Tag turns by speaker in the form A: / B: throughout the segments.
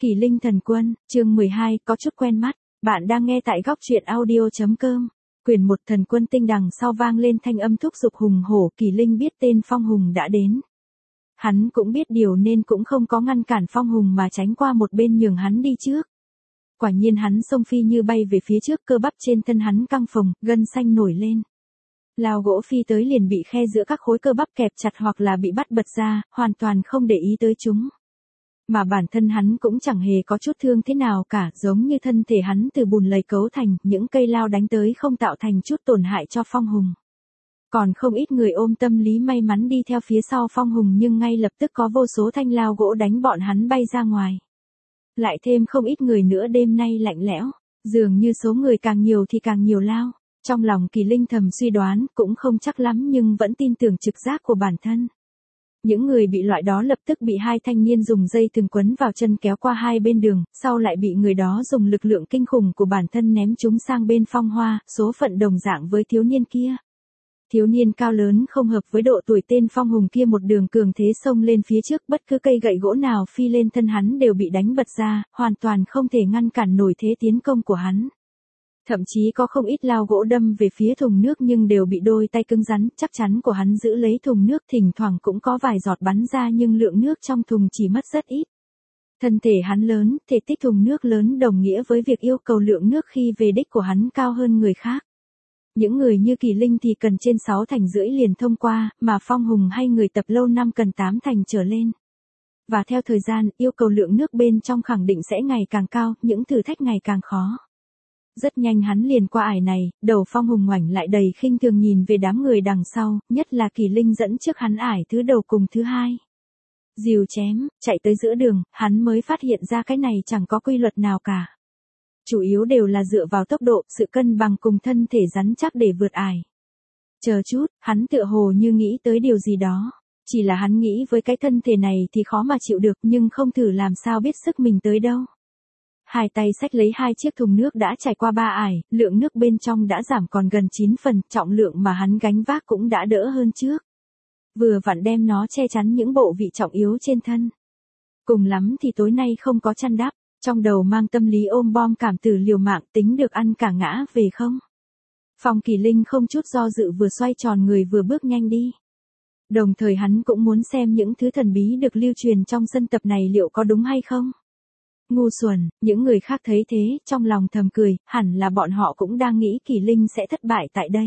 A: Kỳ Linh Thần Quân, chương 12, có chút quen mắt. Bạn đang nghe tại góc truyện audio.com. Quyển 1 Thần Quân tinh đằng sau vang lên thanh âm thúc giục hùng hổ. Kỳ Linh biết tên Phong Hùng đã đến. Hắn cũng biết điều nên cũng không có ngăn cản Phong Hùng mà tránh qua một bên nhường hắn đi trước. Quả nhiên hắn xông phi như bay về phía trước, cơ bắp trên thân hắn căng phồng, gân xanh nổi lên. Lao gỗ phi tới liền bị khe giữa các khối cơ bắp kẹp chặt hoặc là bị bắt bật ra, hoàn toàn không để ý tới chúng. Mà bản thân hắn cũng chẳng hề có chút thương thế nào cả, giống như thân thể hắn từ bùn lầy cấu thành, những cây lao đánh tới không tạo thành chút tổn hại cho Phong Hùng. Còn không ít người ôm tâm lý may mắn đi theo phía sau Phong Hùng, nhưng ngay lập tức có vô số thanh lao gỗ đánh bọn hắn bay ra ngoài. Lại thêm không ít người nữa, đêm nay lạnh lẽo, dường như số người càng nhiều thì càng nhiều lao. Trong lòng Kỳ Linh thầm suy đoán, cũng không chắc lắm nhưng vẫn tin tưởng trực giác của bản thân. Những người bị loại đó lập tức bị hai thanh niên dùng dây thừng quấn vào chân kéo qua hai bên đường, sau lại bị người đó dùng lực lượng kinh khủng của bản thân ném chúng sang bên Phong Hoa, số phận đồng dạng với thiếu niên kia. Thiếu niên cao lớn không hợp với độ tuổi tên Phong Hùng kia, một đường cường thế xông lên phía trước, bất cứ cây gậy gỗ nào phi lên thân hắn đều bị đánh bật ra, hoàn toàn không thể ngăn cản nổi thế tiến công của hắn. Thậm chí có không ít lao gỗ đâm về phía thùng nước nhưng đều bị đôi tay cứng rắn chắc chắn của hắn giữ lấy thùng nước, thỉnh thoảng cũng có vài giọt bắn ra nhưng lượng nước trong thùng chỉ mất rất ít. Thân thể hắn lớn, thể tích thùng nước lớn đồng nghĩa với việc yêu cầu lượng nước khi về đích của hắn cao hơn người khác. Những người như Kỳ Linh thì cần trên 6 thành rưỡi liền thông qua, mà Phong Hùng hay người tập lâu năm cần 8 thành trở lên. Và theo thời gian, yêu cầu lượng nước bên trong khẳng định sẽ ngày càng cao, những thử thách ngày càng khó. Rất nhanh hắn liền qua ải này, đầu Phong Hùng ngoảnh lại đầy khinh thường nhìn về đám người đằng sau, nhất là Kỳ Linh dẫn trước hắn ải thứ đầu cùng thứ hai. Dìu chém, chạy tới giữa đường, hắn mới phát hiện ra cái này chẳng có quy luật nào cả. Chủ yếu đều là dựa vào tốc độ, sự cân bằng cùng thân thể rắn chắc để vượt ải. Chờ chút, hắn tựa hồ như nghĩ tới điều gì đó. Chỉ là hắn nghĩ với cái thân thể này thì khó mà chịu được, nhưng không thử làm sao biết sức mình tới đâu. Hai tay xách lấy hai chiếc thùng nước đã trải qua 3 ải, lượng nước bên trong đã giảm còn gần 9 phần, trọng lượng mà hắn gánh vác cũng đã đỡ hơn trước. Vừa vặn đem nó che chắn những bộ vị trọng yếu trên thân. Cùng lắm thì tối nay không có chăn đắp, trong đầu mang tâm lý ôm bom cảm tử liều mạng, tính được ăn cả ngã về không. Phong Kỳ Linh không chút do dự vừa xoay tròn người vừa bước nhanh đi. Đồng thời hắn cũng muốn xem những thứ thần bí được lưu truyền trong sân tập này liệu có đúng hay không. Ngu xuẩn, những người khác thấy thế, trong lòng thầm cười, hẳn là bọn họ cũng đang nghĩ Kỳ Linh sẽ thất bại tại đây.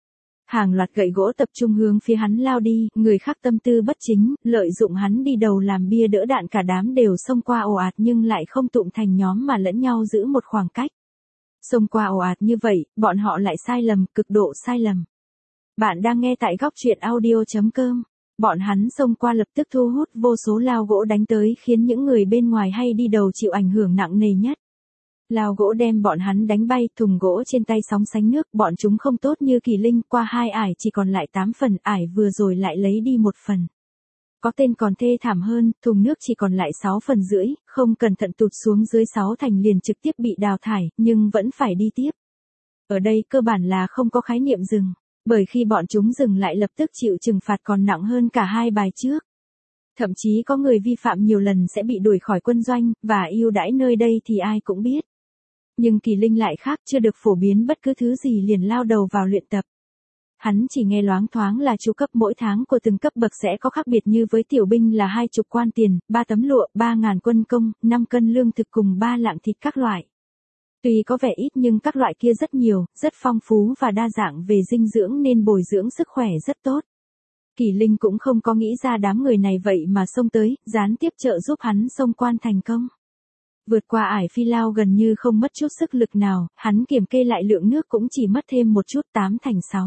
A: Hàng loạt gậy gỗ tập trung hướng phía hắn lao đi, người khác tâm tư bất chính, lợi dụng hắn đi đầu làm bia đỡ đạn, cả đám đều xông qua ồ ạt nhưng lại không tụm thành nhóm mà lẫn nhau giữ một khoảng cách. Xông qua ồ ạt như vậy, bọn họ lại sai lầm, cực độ sai lầm. Bạn đang nghe tại góc truyện audio.com. Bọn hắn xông qua lập tức thu hút vô số lao gỗ đánh tới, khiến những người bên ngoài hay đi đầu chịu ảnh hưởng nặng nề nhất. Lao gỗ đem bọn hắn đánh bay, thùng gỗ trên tay sóng sánh nước, bọn chúng không tốt như Kỳ Linh, qua 2 ải chỉ còn lại 8 phần, ải vừa rồi lại lấy đi 1 phần. Có tên còn thê thảm hơn, thùng nước chỉ còn lại 6 phần rưỡi, không cẩn thận tụt xuống dưới 6 thành liền trực tiếp bị đào thải, nhưng vẫn phải đi tiếp. Ở đây cơ bản là không có khái niệm dừng. Bởi khi bọn chúng dừng lại lập tức chịu trừng phạt còn nặng hơn cả 2 bài trước. Thậm chí có người vi phạm nhiều lần sẽ bị đuổi khỏi quân doanh, và ưu đãi nơi đây thì ai cũng biết. Nhưng Kỳ Linh lại khác, chưa được phổ biến bất cứ thứ gì liền lao đầu vào luyện tập. Hắn chỉ nghe loáng thoáng là chu cấp mỗi tháng của từng cấp bậc sẽ có khác biệt, như với tiểu binh là 20 quan tiền, 3 tấm lụa, 3.000 quân công, 5 cân lương thực cùng 3 lạng thịt các loại. Tuy có vẻ ít nhưng các loại kia rất nhiều, rất phong phú và đa dạng về dinh dưỡng nên bồi dưỡng sức khỏe rất tốt. Kỳ Linh cũng không có nghĩ ra đám người này vậy mà xông tới, gián tiếp trợ giúp hắn xông quan thành công. Vượt qua ải phi lao gần như không mất chút sức lực nào, hắn kiểm kê lại lượng nước cũng chỉ mất thêm một chút, 8 thành 6.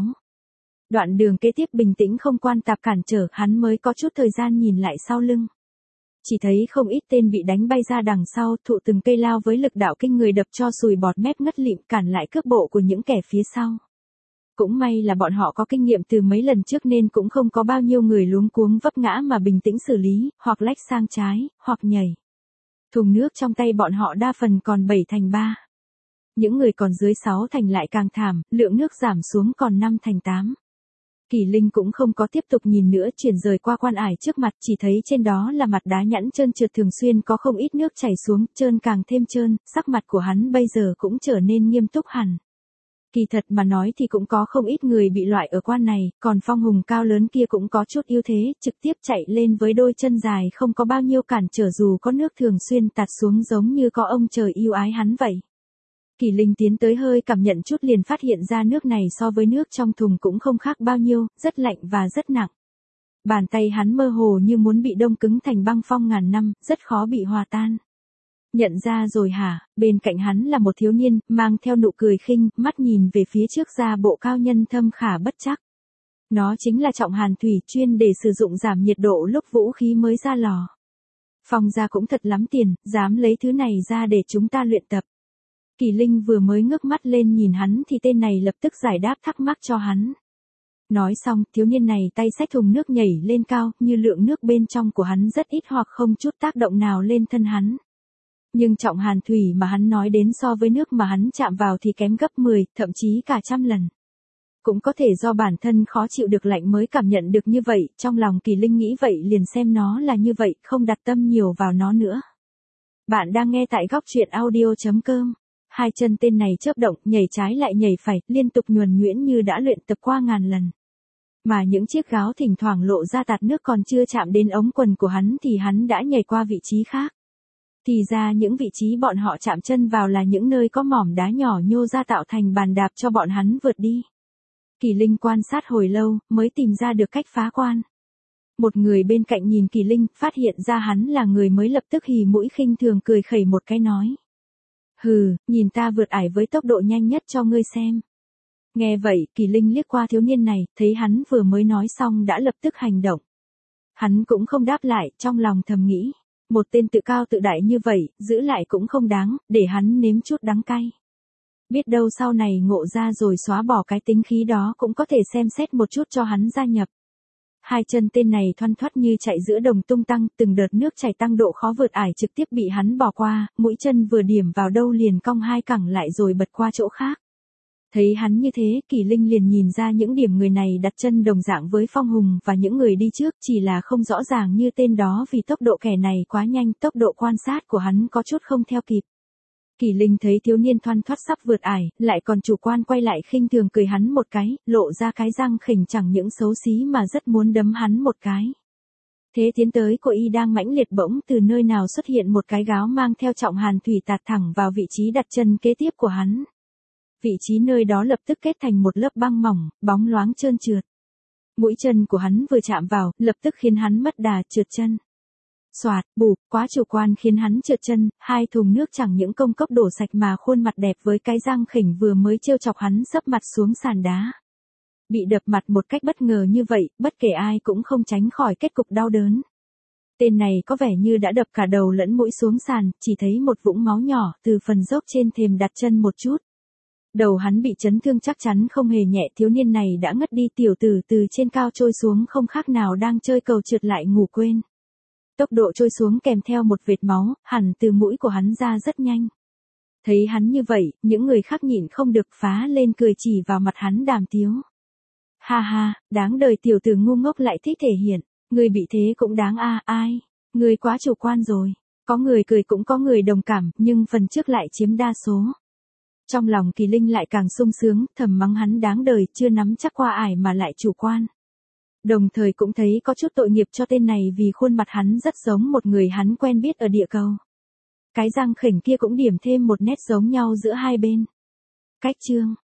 A: Đoạn đường kế tiếp bình tĩnh không quan tạp cản trở, hắn mới có chút thời gian nhìn lại sau lưng. Chỉ thấy không ít tên bị đánh bay ra đằng sau, thụ từng cây lao với lực đạo kinh người đập cho sùi bọt mép ngất lịm, cản lại cước bộ của những kẻ phía sau. Cũng may là bọn họ có kinh nghiệm từ mấy lần trước nên cũng không có bao nhiêu người luống cuống vấp ngã mà bình tĩnh xử lý, hoặc lách sang trái, hoặc nhảy. Thùng nước trong tay bọn họ đa phần còn 7 thành 3. Những người còn dưới 6 thành lại càng thảm, lượng nước giảm xuống còn 5 thành 8. Kỳ Linh cũng không có tiếp tục nhìn nữa, chuyển rời qua quan ải trước mặt, chỉ thấy trên đó là mặt đá nhẵn trơn trượt, thường xuyên có không ít nước chảy xuống, trơn càng thêm trơn, sắc mặt của hắn bây giờ cũng trở nên nghiêm túc hẳn. Kỳ thật mà nói thì cũng có không ít người bị loại ở quan này, còn Phong Hùng cao lớn kia cũng có chút ưu thế, trực tiếp chạy lên với đôi chân dài không có bao nhiêu cản trở, dù có nước thường xuyên tạt xuống giống như có ông trời yêu ái hắn vậy. Kỳ Linh tiến tới hơi cảm nhận chút liền phát hiện ra nước này so với nước trong thùng cũng không khác bao nhiêu, rất lạnh và rất nặng. Bàn tay hắn mơ hồ như muốn bị đông cứng thành băng phong ngàn năm, rất khó bị hòa tan. Nhận ra rồi hả? Bên cạnh hắn là một thiếu niên, mang theo nụ cười khinh, mắt nhìn về phía trước ra bộ cao nhân thâm khả bất trắc. Nó chính là Trọng Hàn Thủy, chuyên để sử dụng giảm nhiệt độ lúc vũ khí mới ra lò. Phong gia cũng thật lắm tiền, dám lấy thứ này ra để chúng ta luyện tập. Kỳ Linh vừa mới ngước mắt lên nhìn hắn thì tên này lập tức giải đáp thắc mắc cho hắn. Nói xong, thiếu niên này tay xách thùng nước nhảy lên cao, như lượng nước bên trong của hắn rất ít hoặc không chút tác động nào lên thân hắn. Nhưng Trọng Hàn Thủy mà hắn nói đến so với nước mà hắn chạm vào thì kém gấp 10, thậm chí cả trăm lần. Cũng có thể do bản thân khó chịu được lạnh mới cảm nhận được như vậy, trong lòng Kỳ Linh nghĩ vậy liền xem nó là như vậy, không đặt tâm nhiều vào nó nữa. Bạn đang nghe tại góc truyện audio.com. Hai chân tên này chớp động, nhảy trái lại nhảy phải, liên tục nhuần nhuyễn như đã luyện tập qua ngàn lần. Mà những chiếc gáo thỉnh thoảng lộ ra tạt nước còn chưa chạm đến ống quần của hắn thì hắn đã nhảy qua vị trí khác. Thì ra những vị trí bọn họ chạm chân vào là những nơi có mỏm đá nhỏ nhô ra tạo thành bàn đạp cho bọn hắn vượt đi. Kỳ Linh quan sát hồi lâu, mới tìm ra được cách phá quan. Một người bên cạnh nhìn Kỳ Linh, phát hiện ra hắn là người mới lập tức hì mũi khinh thường cười khẩy một cái nói. Hừ, nhìn ta vượt ải với tốc độ nhanh nhất cho ngươi xem. Nghe vậy, Kỳ Linh liếc qua thiếu niên này, thấy hắn vừa mới nói xong đã lập tức hành động. Hắn cũng không đáp lại, trong lòng thầm nghĩ. Một tên tự cao tự đại như vậy, giữ lại cũng không đáng, để hắn nếm chút đắng cay. Biết đâu sau này ngộ ra rồi xóa bỏ cái tính khí đó cũng có thể xem xét một chút cho hắn gia nhập. Hai chân tên này thoăn thoắt như chạy giữa đồng tung tăng, từng đợt nước chảy tăng độ khó vượt ải trực tiếp bị hắn bỏ qua, mũi chân vừa điểm vào đâu liền cong hai cẳng lại rồi bật qua chỗ khác. Thấy hắn như thế, Kỳ Linh liền nhìn ra những điểm người này đặt chân đồng dạng với Phong Hùng và những người đi trước, chỉ là không rõ ràng như tên đó vì tốc độ kẻ này quá nhanh, tốc độ quan sát của hắn có chút không theo kịp. Kỳ Linh thấy thiếu niên thoăn thoắt sắp vượt ải, lại còn chủ quan quay lại khinh thường cười hắn một cái, lộ ra cái răng khỉnh chẳng những xấu xí mà rất muốn đấm hắn một cái. Thế tiến tới cô y đang mãnh liệt bỗng từ nơi nào xuất hiện một cái gáo mang theo Trọng Hàn Thủy tạt thẳng vào vị trí đặt chân kế tiếp của hắn. Vị trí nơi đó lập tức kết thành một lớp băng mỏng, bóng loáng trơn trượt. Mũi chân của hắn vừa chạm vào, lập tức khiến hắn mất đà trượt chân. Xoạt, bụp, quá chủ quan khiến hắn trượt chân, hai thùng nước chẳng những công cốc đổ sạch mà khuôn mặt đẹp với cái răng khỉnh vừa mới trêu chọc hắn sấp mặt xuống sàn đá. Bị đập mặt một cách bất ngờ như vậy, bất kể ai cũng không tránh khỏi kết cục đau đớn. Tên này có vẻ như đã đập cả đầu lẫn mũi xuống sàn, chỉ thấy một vũng máu nhỏ từ phần dốc trên thềm đặt chân một chút. Đầu hắn bị chấn thương chắc chắn không hề nhẹ, thiếu niên này đã ngất đi, tiểu tử từ trên cao trôi xuống không khác nào đang chơi cầu trượt lại ngủ quên. Tốc độ trôi xuống kèm theo một vệt máu, hẳn từ mũi của hắn ra rất nhanh. Thấy hắn như vậy, những người khác nhịn không được phá lên cười chỉ vào mặt hắn đàm tiếu. Ha ha, đáng đời tiểu tử ngu ngốc lại thích thể hiện, người bị thế cũng đáng ai, người quá chủ quan rồi. Có người cười cũng có người đồng cảm, nhưng phần trước lại chiếm đa số. Trong lòng Kỳ Linh lại càng sung sướng, thầm mắng hắn đáng đời, chưa nắm chắc qua ải mà lại chủ quan. Đồng thời cũng thấy có chút tội nghiệp cho tên này vì khuôn mặt hắn rất giống một người hắn quen biết ở địa cầu. Cái răng khỉnh kia cũng điểm thêm một nét giống nhau giữa hai bên. Cách chương